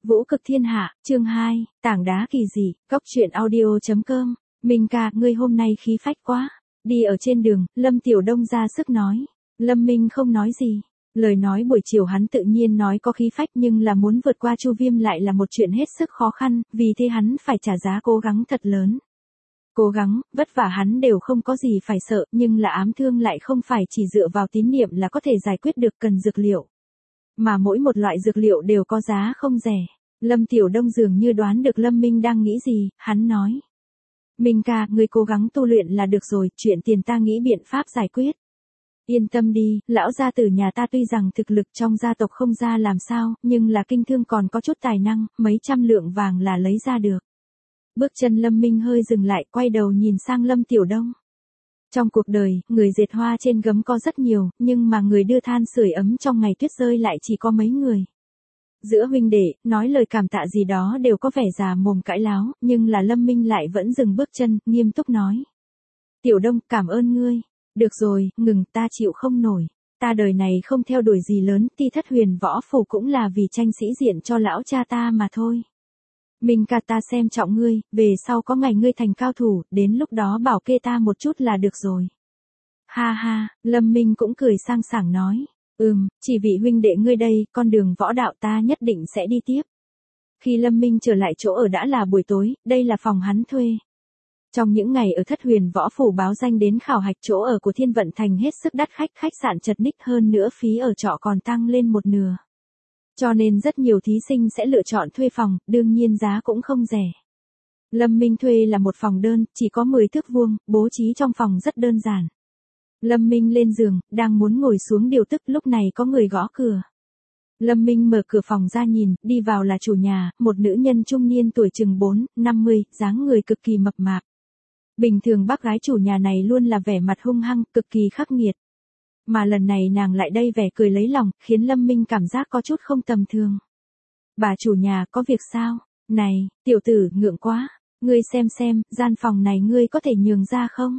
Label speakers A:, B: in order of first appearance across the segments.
A: Vũ cực thiên hạ, chương 2, tảng đá kỳ dị, góc truyện audio.com. Minh ca, ngươi hôm nay khí phách quá. Đi ở trên đường, Lâm Tiểu Đông ra sức nói. Lâm Minh không nói gì. Lời nói buổi chiều hắn tự nhiên nói có khí phách nhưng là muốn vượt qua Chu Viêm lại là một chuyện hết sức khó khăn, vì thế hắn phải trả giá cố gắng thật lớn. Cố gắng, vất vả hắn đều không có gì phải sợ, nhưng là ám thương lại không phải chỉ dựa vào tín niệm là có thể giải quyết được, cần dược liệu. Mà mỗi một loại dược liệu đều có giá không rẻ. Lâm Tiểu Đông dường như đoán được Lâm Minh đang nghĩ gì, hắn nói. Minh ca, ngươi cố gắng tu luyện là được rồi, chuyện tiền ta nghĩ biện pháp giải quyết. Yên tâm đi, lão gia tử nhà ta tuy rằng thực lực trong gia tộc không ra làm sao, nhưng là kinh thương còn có chút tài năng, mấy trăm lượng vàng là lấy ra được. Bước chân Lâm Minh hơi dừng lại, quay đầu nhìn sang Lâm Tiểu Đông. Trong cuộc đời, người dệt hoa trên gấm có rất nhiều, nhưng mà người đưa than sưởi ấm trong ngày tuyết rơi lại chỉ có mấy người. Giữa huynh đệ, nói lời cảm tạ gì đó đều có vẻ già mồm cãi láo, nhưng là Lâm Minh lại vẫn dừng bước chân, nghiêm túc nói. Tiểu Đông, cảm ơn ngươi. Được rồi, ngừng, ta chịu không nổi. Ta đời này không theo đuổi gì lớn, Ti Thất Huyền Võ Phủ cũng là vì tranh sĩ diện cho lão cha ta mà thôi. Minh ca, ta xem trọng ngươi, về sau có ngày ngươi thành cao thủ, đến lúc đó bảo kê ta một chút là được rồi. Ha ha, Lâm Minh cũng cười sang sảng nói. Chỉ vì huynh đệ ngươi đây, con đường võ đạo ta nhất định sẽ đi tiếp. Khi Lâm Minh trở lại chỗ ở đã là buổi tối, đây là phòng hắn thuê. Trong những ngày ở Thất Huyền Võ Phủ báo danh đến khảo hạch, chỗ ở của Thiên Vận Thành hết sức đắt khách, khách sạn chật ních, hơn nữa phí ở trọ còn tăng lên một nửa. Cho nên rất nhiều thí sinh sẽ lựa chọn thuê phòng, đương nhiên giá cũng không rẻ. Lâm Minh thuê là một phòng đơn, chỉ có 10 thước vuông, bố trí trong phòng rất đơn giản. Lâm Minh lên giường, đang muốn ngồi xuống điều tức, lúc này có người gõ cửa. Lâm Minh mở cửa phòng ra nhìn, đi vào là chủ nhà, một nữ nhân trung niên tuổi chừng 40-50, dáng người cực kỳ mập mạp. Bình thường bác gái chủ nhà này luôn là vẻ mặt hung hăng, cực kỳ khắc nghiệt. Mà lần này nàng lại đây vẻ cười lấy lòng, khiến Lâm Minh cảm giác có chút không tầm thường. Bà chủ nhà, có việc sao? Này, tiểu tử, ngượng quá. Ngươi xem, gian phòng này ngươi có thể nhường ra không?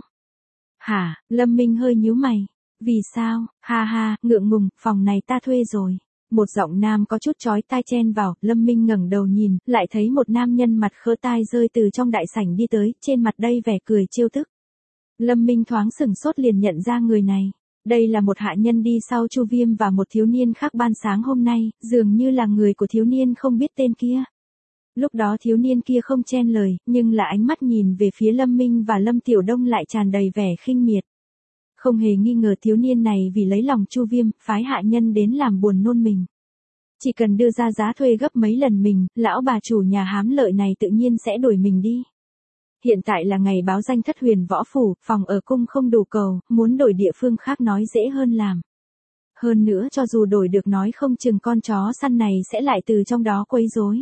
A: Hả? Lâm Minh hơi nhíu mày. Vì sao? Ha ha, ngượng ngùng, phòng này ta thuê rồi. Một giọng nam có chút chói tai chen vào, Lâm Minh ngẩng đầu nhìn, lại thấy một nam nhân mặt khỡ tai rơi từ trong đại sảnh đi tới, trên mặt đây vẻ cười trêu tức. Lâm Minh thoáng sửng sốt liền nhận ra người này. Đây là một hạ nhân đi sau Chu Viêm và một thiếu niên khác ban sáng hôm nay, dường như là người của thiếu niên không biết tên kia. Lúc đó thiếu niên kia không chen lời, nhưng là ánh mắt nhìn về phía Lâm Minh và Lâm Tiểu Đông lại tràn đầy vẻ khinh miệt. Không hề nghi ngờ thiếu niên này vì lấy lòng Chu Viêm, phái hạ nhân đến làm buồn nôn mình. Chỉ cần đưa ra giá thuê gấp mấy lần mình, lão bà chủ nhà hám lợi này tự nhiên sẽ đuổi mình đi. Hiện tại là ngày báo danh Thất Huyền Võ Phủ, phòng ở cung không đủ cầu, muốn đổi địa phương khác nói dễ hơn làm. Hơn nữa cho dù đổi được nói không chừng con chó săn này sẽ lại từ trong đó quấy rối.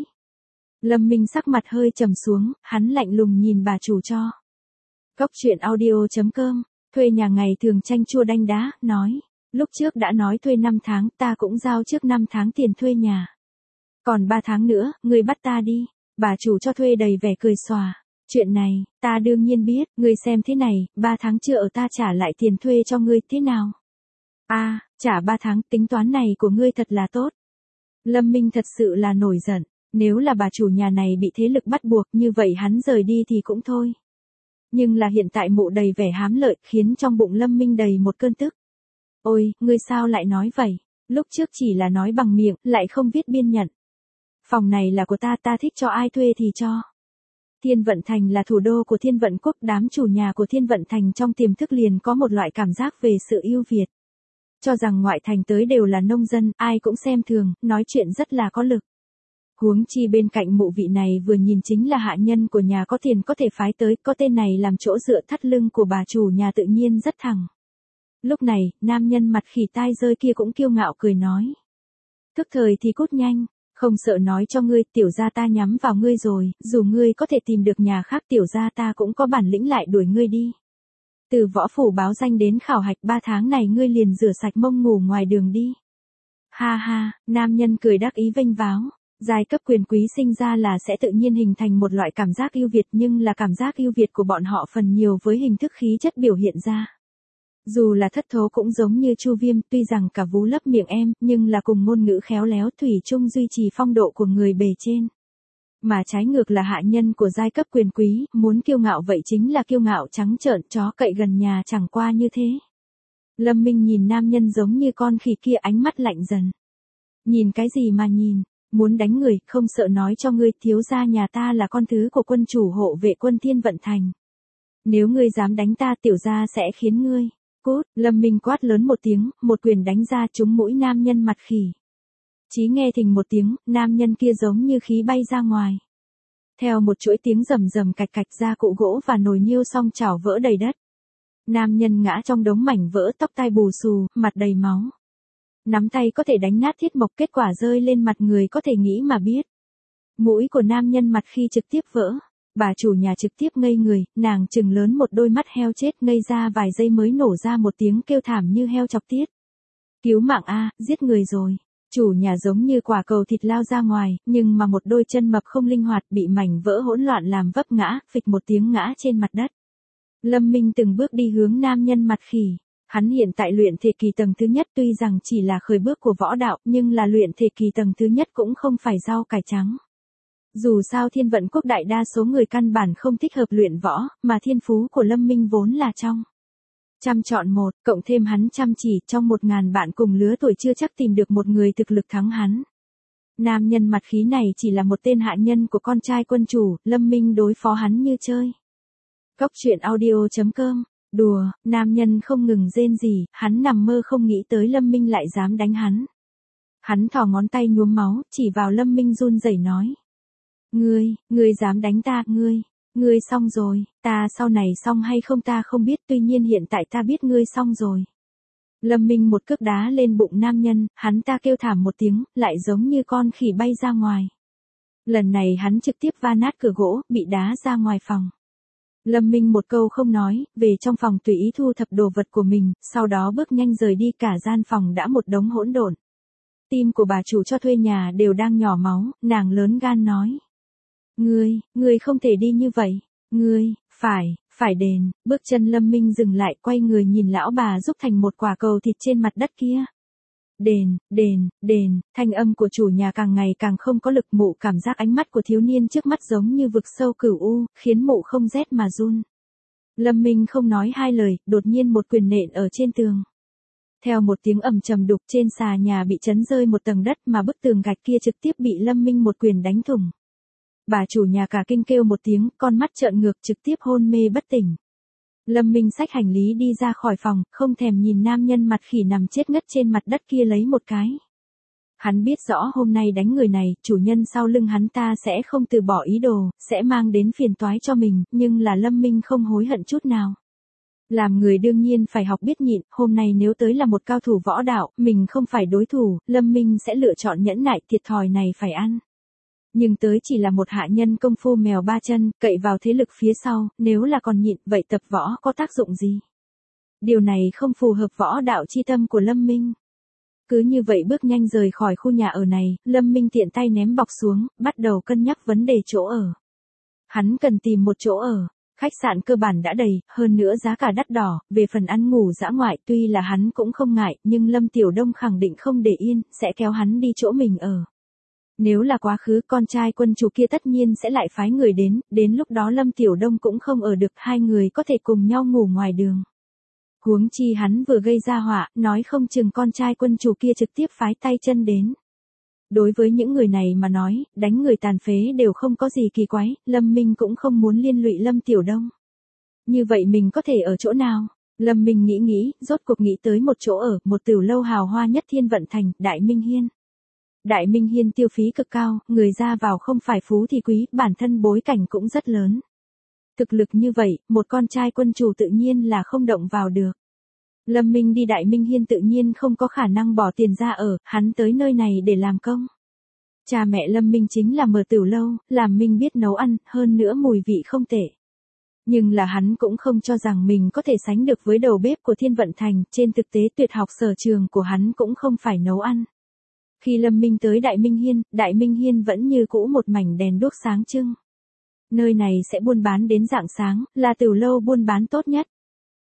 A: Lâm Minh sắc mặt hơi trầm xuống, hắn lạnh lùng nhìn bà chủ cho. Góc truyện audio.com, thuê nhà ngày thường chanh chua đanh đá, nói. Lúc trước đã nói thuê 5 tháng, ta cũng giao trước 5 tháng tiền thuê nhà. Còn 3 tháng nữa, ngươi bắt ta đi. Bà chủ cho thuê đầy vẻ cười xòa. Chuyện này, ta đương nhiên biết, ngươi xem thế này, 3 tháng chưa ở ta trả lại tiền thuê cho ngươi thế nào? Trả 3 tháng, tính toán này của ngươi thật là tốt. Lâm Minh thật sự là nổi giận, nếu là bà chủ nhà này bị thế lực bắt buộc như vậy hắn rời đi thì cũng thôi. Nhưng là hiện tại mụ đầy vẻ hám lợi khiến trong bụng Lâm Minh đầy một cơn tức. Ôi, ngươi sao lại nói vậy? Lúc trước chỉ là nói bằng miệng, lại không viết biên nhận. Phòng này là của ta, ta thích cho ai thuê thì cho. Thiên Vận Thành là thủ đô của Thiên Vận Quốc, đám chủ nhà của Thiên Vận Thành trong tiềm thức liền có một loại cảm giác về sự ưu việt. Cho rằng ngoại thành tới đều là nông dân, ai cũng xem thường, nói chuyện rất là có lực. Huống chi bên cạnh mụ vị này vừa nhìn chính là hạ nhân của nhà có tiền có thể phái tới, có tên này làm chỗ dựa thắt lưng của bà chủ nhà tự nhiên rất thẳng. Lúc này, nam nhân mặt khỉ tai rơi kia cũng kiêu ngạo cười nói. Thức thời thì cút nhanh. Không sợ nói cho ngươi, tiểu gia ta nhắm vào ngươi rồi, dù ngươi có thể tìm được nhà khác tiểu gia ta cũng có bản lĩnh lại đuổi ngươi đi. Từ võ phủ báo danh đến khảo hạch 3 tháng này ngươi liền rửa sạch mông ngủ ngoài đường đi. Ha ha, nam nhân cười đắc ý vênh váo. Giai cấp quyền quý sinh ra là sẽ tự nhiên hình thành một loại cảm giác ưu việt, nhưng là cảm giác ưu việt của bọn họ phần nhiều với hình thức khí chất biểu hiện ra. Dù là thất thố cũng giống như Chu Viêm, tuy rằng cả vú lấp miệng em, nhưng là cùng ngôn ngữ khéo léo thủy chung duy trì phong độ của người bề trên. Mà trái ngược là hạ nhân của giai cấp quyền quý, muốn kiêu ngạo vậy chính là kiêu ngạo trắng trợn, chó cậy gần nhà chẳng qua như thế. Lâm Minh nhìn nam nhân giống như con khỉ kia, ánh mắt lạnh dần. Nhìn cái gì mà nhìn, muốn đánh người, không sợ nói cho ngươi, thiếu gia nhà ta là con thứ của quân chủ hộ vệ quân Thiên Vận Thành. Nếu ngươi dám đánh ta, tiểu gia sẽ khiến ngươi. Cút, Lâm Minh quát lớn một tiếng, một quyền đánh ra trúng mũi nam nhân mặt khỉ. Chỉ nghe thình một tiếng, nam nhân kia giống như khí bay ra ngoài. Theo một chuỗi tiếng rầm rầm cạch cạch, ra cụ gỗ và nồi niêu song chảo vỡ đầy đất. Nam nhân ngã trong đống mảnh vỡ, tóc tai bù xù, mặt đầy máu. Nắm tay có thể đánh nát thiết mộc, kết quả rơi lên mặt người có thể nghĩ mà biết. Mũi của nam nhân mặt khi trực tiếp vỡ. Bà chủ nhà trực tiếp ngây người, nàng trừng lớn một đôi mắt heo chết, ngây ra vài giây mới nổ ra một tiếng kêu thảm như heo chọc tiết. Cứu mạng a, giết người rồi. Chủ nhà giống như quả cầu thịt lao ra ngoài, nhưng mà một đôi chân mập không linh hoạt, bị mảnh vỡ hỗn loạn làm vấp ngã, phịch một tiếng ngã trên mặt đất. Lâm Minh từng bước đi hướng nam nhân mặt khỉ. Hắn hiện tại luyện thể kỳ tầng thứ nhất, tuy rằng chỉ là khởi bước của võ đạo, nhưng là luyện thể kỳ tầng thứ nhất cũng không phải rau cải trắng. Dù sao Thiên Vận Quốc đại đa số người căn bản không thích hợp luyện võ, mà thiên phú của Lâm Minh vốn là trong trăm chọn một, cộng thêm hắn chăm chỉ, trong 1000 bạn cùng lứa tuổi chưa chắc tìm được một người thực lực thắng hắn. Nam nhân mặt khí này chỉ là một tên hạ nhân của con trai quân chủ, Lâm Minh đối phó hắn như chơi. Cóc truyện audio.com. Đùa, nam nhân không ngừng rên rỉ, hắn nằm mơ không nghĩ tới Lâm Minh lại dám đánh hắn. Hắn thò ngón tay nhuốm máu, chỉ vào Lâm Minh run rẩy nói. Ngươi dám đánh ta, ngươi xong rồi, ta sau này xong hay không ta không biết, tuy nhiên hiện tại ta biết ngươi xong rồi. Lâm Minh một cước đá lên bụng nam nhân, hắn ta kêu thảm một tiếng, lại giống như con khỉ bay ra ngoài. Lần này hắn trực tiếp va nát cửa gỗ, bị đá ra ngoài phòng. Lâm Minh một câu không nói, về trong phòng tùy ý thu thập đồ vật của mình, sau đó bước nhanh rời đi, cả gian phòng đã một đống hỗn độn. Tim của bà chủ cho thuê nhà đều đang nhỏ máu, nàng lớn gan nói. Ngươi không thể đi như vậy, phải đền, bước chân Lâm Minh dừng lại, quay người nhìn lão bà giúp thành một quả cầu thịt trên mặt đất kia. Đền, thanh âm của chủ nhà càng ngày càng không có lực, mụ cảm giác ánh mắt của thiếu niên trước mắt giống như vực sâu cửu u, khiến mụ không rét mà run. Lâm Minh không nói hai lời, đột nhiên một quyền nện ở trên tường. Theo một tiếng ầm trầm đục, trên xà nhà bị chấn rơi một tầng đất, mà bức tường gạch kia trực tiếp bị Lâm Minh một quyền đánh thủng. Bà chủ nhà cả kinh kêu một tiếng, con mắt trợn ngược, trực tiếp hôn mê bất tỉnh. Lâm Minh xách hành lý đi ra khỏi phòng, không thèm nhìn nam nhân mặt khỉ nằm chết ngất trên mặt đất kia lấy một cái. Hắn biết rõ hôm nay đánh người này, chủ nhân sau lưng hắn ta sẽ không từ bỏ ý đồ, sẽ mang đến phiền toái cho mình, nhưng là Lâm Minh không hối hận chút nào. Làm người đương nhiên phải học biết nhịn, hôm nay nếu tới là một cao thủ võ đạo, mình không phải đối thủ, Lâm Minh sẽ lựa chọn nhẫn nại, thiệt thòi này phải ăn. Nhưng tới chỉ là một hạ nhân công phu mèo ba chân, cậy vào thế lực phía sau, nếu là còn nhịn, vậy tập võ có tác dụng gì? Điều này không phù hợp võ đạo chi tâm của Lâm Minh. Cứ như vậy bước nhanh rời khỏi khu nhà ở này, Lâm Minh tiện tay ném bọc xuống, bắt đầu cân nhắc vấn đề chỗ ở. Hắn cần tìm một chỗ ở. Khách sạn cơ bản đã đầy, hơn nữa giá cả đắt đỏ, về phần ăn ngủ dã ngoại tuy là hắn cũng không ngại, nhưng Lâm Tiểu Đông khẳng định không để yên, sẽ kéo hắn đi chỗ mình ở. Nếu là quá khứ, con trai quân chủ kia tất nhiên sẽ lại phái người đến lúc đó Lâm Tiểu Đông cũng không ở được, hai người có thể cùng nhau ngủ ngoài đường. Huống chi hắn vừa gây ra họa, nói không chừng con trai quân chủ kia trực tiếp phái tay chân đến. Đối với những người này mà nói, đánh người tàn phế đều không có gì kỳ quái, Lâm Minh cũng không muốn liên lụy Lâm Tiểu Đông. Như vậy mình có thể ở chỗ nào? Lâm Minh nghĩ, rốt cuộc nghĩ tới một chỗ ở, một tiểu lâu hào hoa nhất Thiên Vận Thành, Đại Minh Hiên. Đại Minh Hiên tiêu phí cực cao, người ra vào không phải phú thì quý, bản thân bối cảnh cũng rất lớn. Thực lực như vậy, một con trai quân chủ tự nhiên là không động vào được. Lâm Minh đi Đại Minh Hiên tự nhiên không có khả năng bỏ tiền ra ở, hắn tới nơi này để làm công. Cha mẹ Lâm Minh chính là mở tiểu lâu, làm Minh biết nấu ăn, hơn nữa mùi vị không tệ. Nhưng là hắn cũng không cho rằng mình có thể sánh được với đầu bếp của Thiên Vận Thành, trên thực tế tuyệt học sở trường của hắn cũng không phải nấu ăn. Khi Lâm Minh tới Đại Minh Hiên vẫn như cũ một mảnh đèn đuốc sáng trưng. Nơi này sẽ buôn bán đến rạng sáng, là tiểu lâu buôn bán tốt nhất.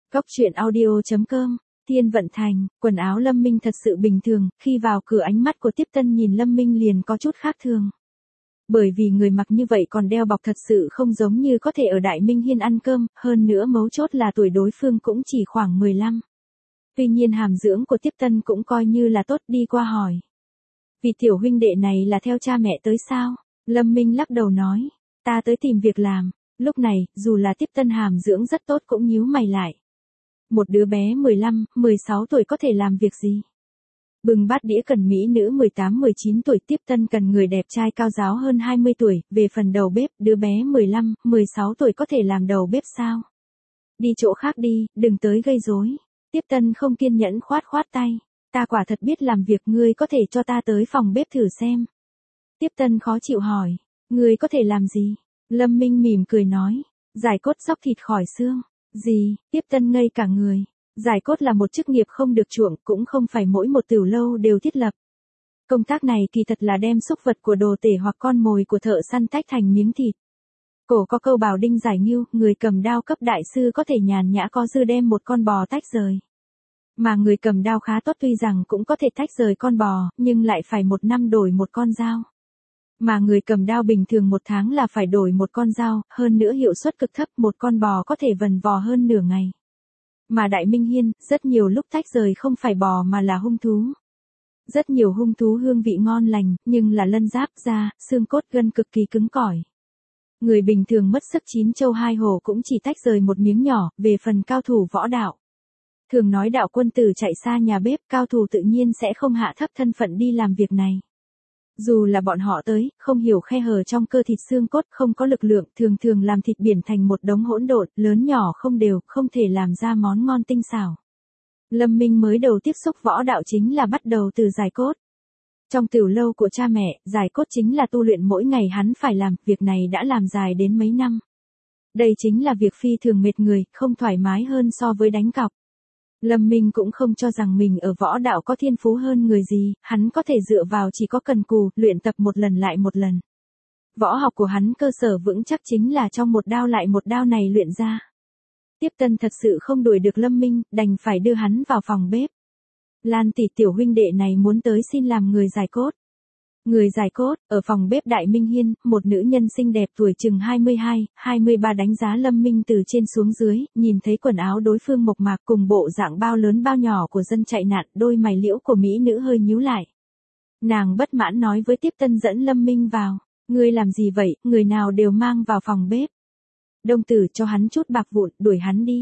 A: Góc truyện audio.com, Thiên Vận Thành, quần áo Lâm Minh thật sự bình thường, khi vào cửa ánh mắt của Tiếp Tân nhìn Lâm Minh liền có chút khác thường. Bởi vì người mặc như vậy còn đeo bọc thật sự không giống như có thể ở Đại Minh Hiên ăn cơm, hơn nữa mấu chốt là tuổi đối phương cũng chỉ khoảng 15. Tuy nhiên hàm dưỡng của Tiếp Tân cũng coi như là tốt, đi qua hỏi. Vì tiểu huynh đệ này là theo cha mẹ tới sao? Lâm Minh lắc đầu nói, ta tới tìm việc làm. Lúc này, dù là Tiếp Tân hàm dưỡng rất tốt cũng nhíu mày lại. Một đứa bé 15, 16 tuổi có thể làm việc gì? Bưng bát đĩa cần mỹ nữ 18, 19 tuổi, Tiếp Tân cần người đẹp trai cao ráo hơn 20 tuổi, về phần đầu bếp, đứa bé 15, 16 tuổi có thể làm đầu bếp sao? Đi chỗ khác đi, đừng tới gây rối. Tiếp Tân không kiên nhẫn khoát khoát tay. Ta quả thật biết làm việc, ngươi có thể cho ta tới phòng bếp thử xem. Tiếp Tân khó chịu hỏi, ngươi có thể làm gì? Lâm Minh mỉm cười nói, giải cốt xóc thịt khỏi xương. Gì? Tiếp Tân ngây cả người. Giải cốt là một chức nghiệp không được chuộng, cũng không phải mỗi một tiểu lâu đều thiết lập. Công tác này kỳ thật là đem xúc vật của đồ tể hoặc con mồi của thợ săn tách thành miếng thịt. Cổ có câu bảo đinh giải ngưu, người cầm đao cấp đại sư có thể nhàn nhã có dư đem một con bò tách rời. Mà người cầm đao khá tốt tuy rằng cũng có thể tách rời con bò, nhưng lại phải 1 năm đổi một con dao. Mà người cầm đao bình thường 1 tháng là phải đổi một con dao, hơn nữa hiệu suất cực thấp, một con bò có thể vần vò hơn nửa ngày. Mà Đại Minh Hiên, rất nhiều lúc tách rời không phải bò mà là hung thú. Rất nhiều hung thú hương vị ngon lành, nhưng là lân giáp, da, xương cốt gân cực kỳ cứng cỏi. Người bình thường mất sức 9 châu 2 hổ cũng chỉ tách rời một miếng nhỏ, về phần cao thủ võ đạo. Thường nói đạo quân tử chạy xa nhà bếp, cao thủ tự nhiên sẽ không hạ thấp thân phận đi làm việc này. Dù là bọn họ tới, không hiểu khe hở trong cơ thịt xương cốt, không có lực lượng, thường thường làm thịt biển thành một đống hỗn độn, lớn nhỏ không đều, không thể làm ra món ngon tinh xảo. Lâm Minh mới đầu tiếp xúc võ đạo chính là bắt đầu từ giải cốt. Trong tiểu lâu của cha mẹ, giải cốt chính là tu luyện mỗi ngày hắn phải làm, việc này đã làm dài đến mấy năm. Đây chính là việc phi thường mệt người, không thoải mái hơn so với đánh cọc. Lâm Minh cũng không cho rằng mình ở võ đạo có thiên phú hơn người gì, hắn có thể dựa vào chỉ có cần cù, luyện tập một lần lại một lần. Võ học của hắn cơ sở vững chắc chính là trong một đao lại một đao này luyện ra. Tiếp Tân thật sự không đuổi được Lâm Minh, đành phải đưa hắn vào phòng bếp. Lan tỷ, tiểu huynh đệ này muốn tới xin làm người giải cốt. Người giải cốt, ở phòng bếp Đại Minh Hiên, một nữ nhân xinh đẹp tuổi chừng 22, 23 đánh giá Lâm Minh từ trên xuống dưới, nhìn thấy quần áo đối phương mộc mạc cùng bộ dạng bao lớn bao nhỏ của dân chạy nạn, đôi mày liễu của mỹ nữ hơi nhíu lại. Nàng bất mãn nói với Tiếp Tân dẫn Lâm Minh vào, ngươi làm gì vậy, người nào đều mang vào phòng bếp. Đông tử cho hắn chút bạc vụn, đuổi hắn đi.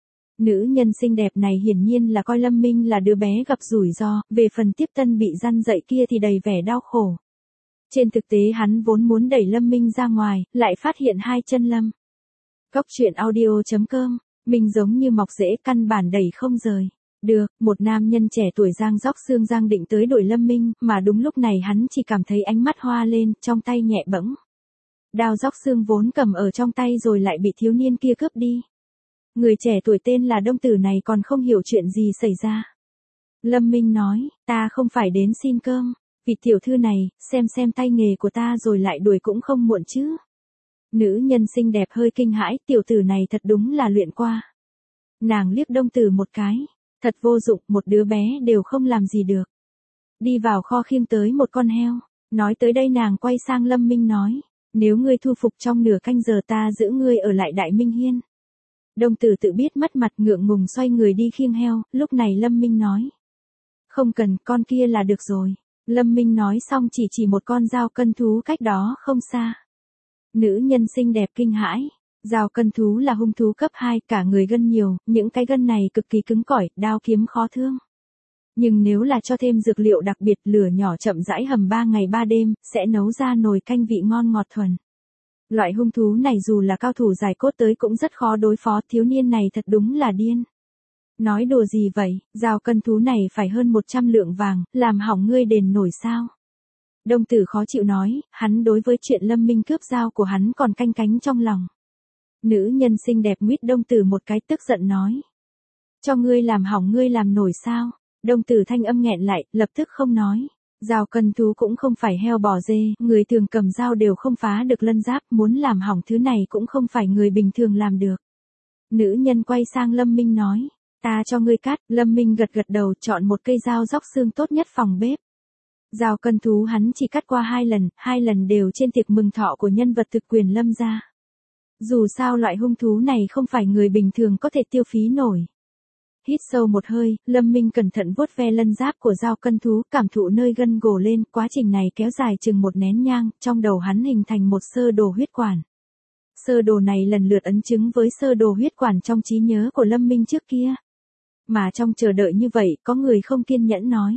A: Nữ nhân xinh đẹp này hiển nhiên là coi Lâm Minh là đứa bé gặp rủi ro, về phần Tiếp Tân bị răn dậy kia thì đầy vẻ đau khổ. Trên thực tế hắn vốn muốn đẩy Lâm Minh ra ngoài, lại phát hiện hai chân Lâm. Góc truyện audio.com, mình giống như mọc rễ căn bản đẩy không rời. Được, một nam nhân trẻ tuổi giang róc xương giang định tới đuổi Lâm Minh, mà đúng lúc này hắn chỉ cảm thấy ánh mắt hoa lên, trong tay nhẹ bẫng. Đao róc xương vốn cầm ở trong tay rồi lại bị thiếu niên kia cướp đi. Người trẻ tuổi tên là Đông Tử này còn không hiểu chuyện gì xảy ra. Lâm Minh nói, ta không phải đến xin cơm, vị tiểu thư này, xem tay nghề của ta rồi lại đuổi cũng không muộn chứ. Nữ nhân xinh đẹp hơi kinh hãi, tiểu tử này thật đúng là luyện qua. Nàng liếc Đông Tử một cái, thật vô dụng, một đứa bé đều không làm gì được. Đi vào kho khiêng tới một con heo, nói tới đây nàng quay sang Lâm Minh nói, nếu ngươi thu phục trong nửa canh giờ ta giữ ngươi ở lại Đại Minh Hiên. Đông Tử tự biết mất mặt ngượng ngùng xoay người đi khiêng heo, lúc này Lâm Minh nói. Không cần, con kia là được rồi. Lâm Minh nói xong chỉ một con dao cân thú cách đó không xa. Nữ nhân xinh đẹp kinh hãi. Dao cân thú là hung thú cấp 2, cả người gân nhiều, những cái gân này cực kỳ cứng cỏi, đao kiếm khó thương. Nhưng nếu là cho thêm dược liệu đặc biệt, lửa nhỏ chậm rãi hầm 3 ngày 3 đêm, sẽ nấu ra nồi canh vị ngon ngọt thuần. Loại hung thú này dù là cao thủ giải cốt tới cũng rất khó đối phó, thiếu niên này thật đúng là điên. Nói đùa gì vậy, dao cân thú này phải hơn 100 lượng vàng, làm hỏng ngươi đền nổi sao? Đông Tử khó chịu nói, hắn đối với chuyện Lâm Minh cướp dao của hắn còn canh cánh trong lòng. Nữ nhân xinh đẹp nguyết Đông Tử một cái tức giận nói. Cho ngươi làm hỏng ngươi làm nổi sao? Đông Tử thanh âm nghẹn lại, lập tức không nói. Dao cân thú cũng không phải heo bò dê, người thường cầm dao đều không phá được lân giáp, muốn làm hỏng thứ này cũng không phải người bình thường làm được. Nữ nhân quay sang Lâm Minh nói. Ta cho ngươi cắt. Lâm Minh gật gật đầu, chọn một cây dao róc xương tốt nhất phòng bếp. Dao cân thú hắn chỉ cắt qua 2 lần đều trên tiệc mừng thọ của nhân vật thực quyền Lâm gia. Dù sao loại hung thú này không phải người bình thường có thể tiêu phí nổi. Hít sâu một hơi, Lâm Minh cẩn thận vuốt ve lân giáp của dao cân thú, cảm thụ nơi gân gồ lên, quá trình này kéo dài chừng 1 nén nhang, trong đầu hắn hình thành một sơ đồ huyết quản. Sơ đồ này lần lượt ấn chứng với sơ đồ huyết quản trong trí nhớ của Lâm Minh trước kia. Mà trong chờ đợi như vậy, có người không kiên nhẫn nói.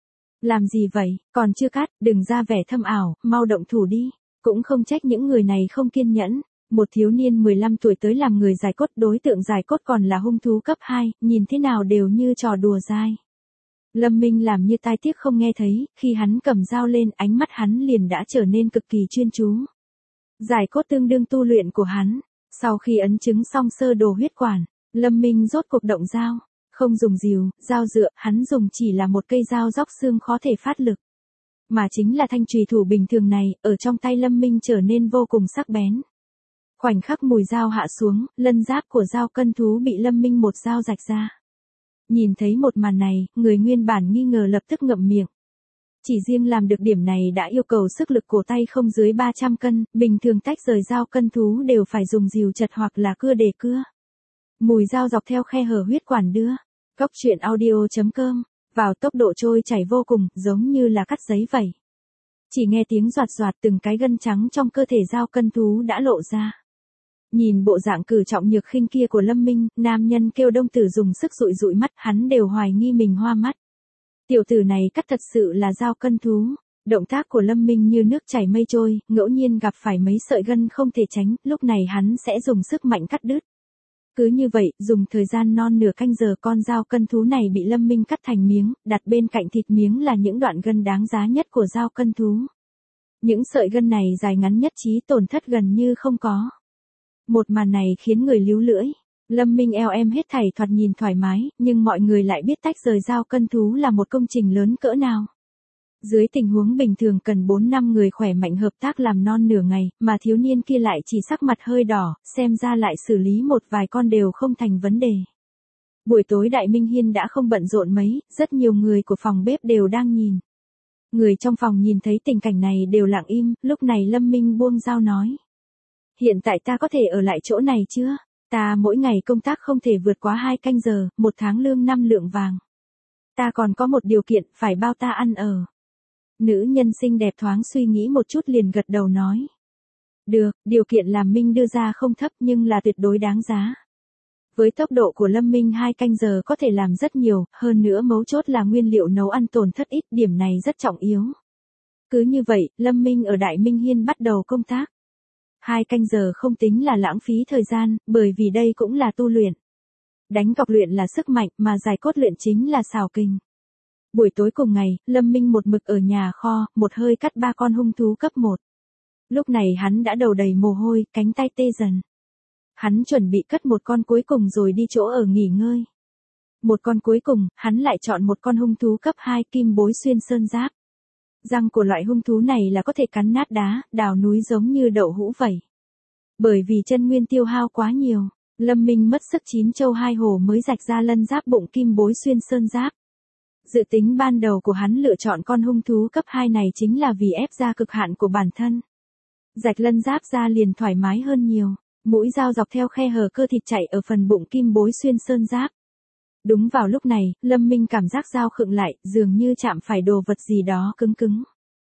A: Làm gì vậy, còn chưa cắt, đừng ra vẻ thâm ảo, mau động thủ đi. Cũng không trách những người này không kiên nhẫn. Một thiếu niên 15 tuổi tới làm người giải cốt, đối tượng giải cốt còn là hung thú cấp 2, nhìn thế nào đều như trò đùa dai. Lâm Minh làm như tai tiếc không nghe thấy, khi hắn cầm dao lên, ánh mắt hắn liền đã trở nên cực kỳ chuyên chú. Giải cốt tương đương tu luyện của hắn. Sau khi ấn chứng xong sơ đồ huyết quản, Lâm Minh rốt cuộc động dao. Không dùng rìu, dao dựa, hắn dùng chỉ là một cây dao róc xương khó thể phát lực. Mà chính là thanh chùy thủ bình thường này, ở trong tay Lâm Minh trở nên vô cùng sắc bén. Khoảnh khắc mùi dao hạ xuống, lân giáp của dao cân thú bị Lâm Minh một dao rạch ra. Nhìn thấy một màn này, người nguyên bản nghi ngờ lập tức ngậm miệng. Chỉ riêng làm được điểm này đã yêu cầu sức lực cổ tay không dưới 300 cân, bình thường tách rời dao cân thú đều phải dùng rìu chật hoặc là cưa để cưa. Mùi dao dọc theo khe hở huyết quản đưa. Cóc truyện audio.com, vào tốc độ trôi chảy vô cùng, giống như là cắt giấy vậy. Chỉ nghe tiếng doạt doạt, từng cái gân trắng trong cơ thể dao cân thú đã lộ ra. Nhìn bộ dạng cử trọng nhược khinh kia của Lâm Minh, nam nhân kêu Đông Tử dùng sức dụi dụi mắt, hắn đều hoài nghi mình hoa mắt. Tiểu tử này cắt thật sự là dao cân thú. Động tác của Lâm Minh như nước chảy mây trôi, ngẫu nhiên gặp phải mấy sợi gân không thể tránh, lúc này hắn sẽ dùng sức mạnh cắt đứt. Cứ như vậy, dùng thời gian non nửa canh giờ, con dao cân thú này bị Lâm Minh cắt thành miếng, đặt bên cạnh thịt miếng là những đoạn gân đáng giá nhất của dao cân thú. Những sợi gân này dài ngắn nhất trí tổn thất gần như không có. Một màn này khiến người líu lưỡi. Lâm Minh eo em hết thảy thoạt nhìn thoải mái, nhưng mọi người lại biết tách rời dao cân thú là một công trình lớn cỡ nào. Dưới tình huống bình thường cần 4-5 người khỏe mạnh hợp tác làm non nửa ngày, mà thiếu niên kia lại chỉ sắc mặt hơi đỏ, xem ra lại xử lý một vài con đều không thành vấn đề. Buổi tối Đại Minh Hiên đã không bận rộn mấy, rất nhiều người của phòng bếp đều đang nhìn. Người trong phòng nhìn thấy tình cảnh này đều lặng im, lúc này Lâm Minh buông dao nói. Hiện tại ta có thể ở lại chỗ này chưa? Ta mỗi ngày công tác không thể vượt quá 2 canh giờ, 1 tháng lương 5 lượng vàng. Ta còn có một điều kiện, phải bao ta ăn ở. Nữ nhân xinh đẹp thoáng suy nghĩ một chút liền gật đầu nói. Được, điều kiện làm Minh đưa ra không thấp nhưng là tuyệt đối đáng giá. Với tốc độ của Lâm Minh 2 canh giờ có thể làm rất nhiều, hơn nữa mấu chốt là nguyên liệu nấu ăn tổn thất ít, điểm này rất trọng yếu. Cứ như vậy, Lâm Minh ở Đại Minh Hiên bắt đầu công tác. 2 canh giờ không tính là lãng phí thời gian, bởi vì đây cũng là tu luyện. Đánh cọc luyện là sức mạnh, mà giải cốt luyện chính là xảo kình. Buổi tối cùng ngày, Lâm Minh một mực ở nhà kho, một hơi cắt 3 con hung thú cấp 1. Lúc này hắn đã đầu đầy mồ hôi, cánh tay tê dần. Hắn chuẩn bị cắt một con cuối cùng rồi đi chỗ ở nghỉ ngơi. Một con cuối cùng, hắn lại chọn một con hung thú cấp 2 kim bối xuyên sơn giáp. Răng của loại hung thú này là có thể cắn nát đá, đào núi giống như đậu hũ vậy. Bởi vì chân nguyên tiêu hao quá nhiều, Lâm Minh mất sức 9 châu 2 hổ mới rạch ra lân giáp bụng kim bối xuyên sơn giáp. Dự tính ban đầu của hắn lựa chọn con hung thú cấp 2 này chính là vì ép ra cực hạn của bản thân. Rạch lân giáp ra liền thoải mái hơn nhiều, mũi dao dọc theo khe hở cơ thịt chạy ở phần bụng kim bối xuyên sơn giáp. Đúng vào lúc này, Lâm Minh cảm giác dao khựng lại, dường như chạm phải đồ vật gì đó cứng cứng.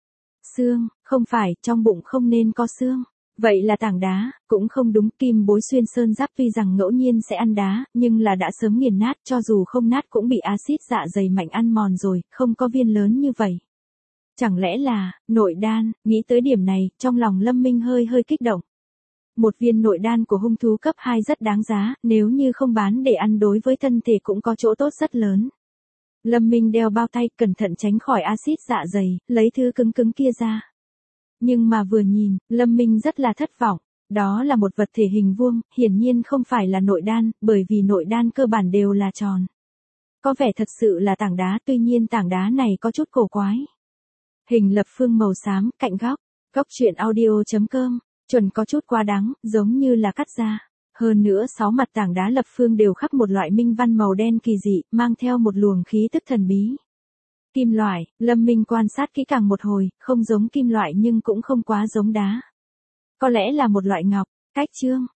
A: Xương, không phải, trong bụng không nên có xương. Vậy là tảng đá, cũng không đúng, kim bối xuyên sơn giáp tuy rằng ngẫu nhiên sẽ ăn đá, nhưng là đã sớm nghiền nát, cho dù không nát cũng bị axit dạ dày mạnh ăn mòn rồi, không có viên lớn như vậy. Chẳng lẽ là, nội đan, nghĩ tới điểm này, trong lòng Lâm Minh hơi kích động. Một viên nội đan của hung thú cấp 2 rất đáng giá, nếu như không bán để ăn đối với thân thể cũng có chỗ tốt rất lớn. Lâm Minh đeo bao tay, cẩn thận tránh khỏi axit dạ dày, lấy thứ cứng cứng kia ra. Nhưng mà vừa nhìn, Lâm Minh rất là thất vọng. Đó là một vật thể hình vuông, hiển nhiên không phải là nội đan, bởi vì nội đan cơ bản đều là tròn. Có vẻ thật sự là tảng đá, tuy nhiên tảng đá này có chút cổ quái. Hình lập phương màu xám, cạnh góc. Góc truyện audio.com, chuẩn có chút quá đáng, giống như là cắt ra. Hơn nữa 6 mặt tảng đá lập phương đều khắc một loại minh văn màu đen kỳ dị, mang theo một luồng khí tức thần bí. Kim loại, Lâm Minh quan sát kỹ càng một hồi, không giống kim loại nhưng cũng không quá giống đá. Có lẽ là một loại ngọc, cách chương.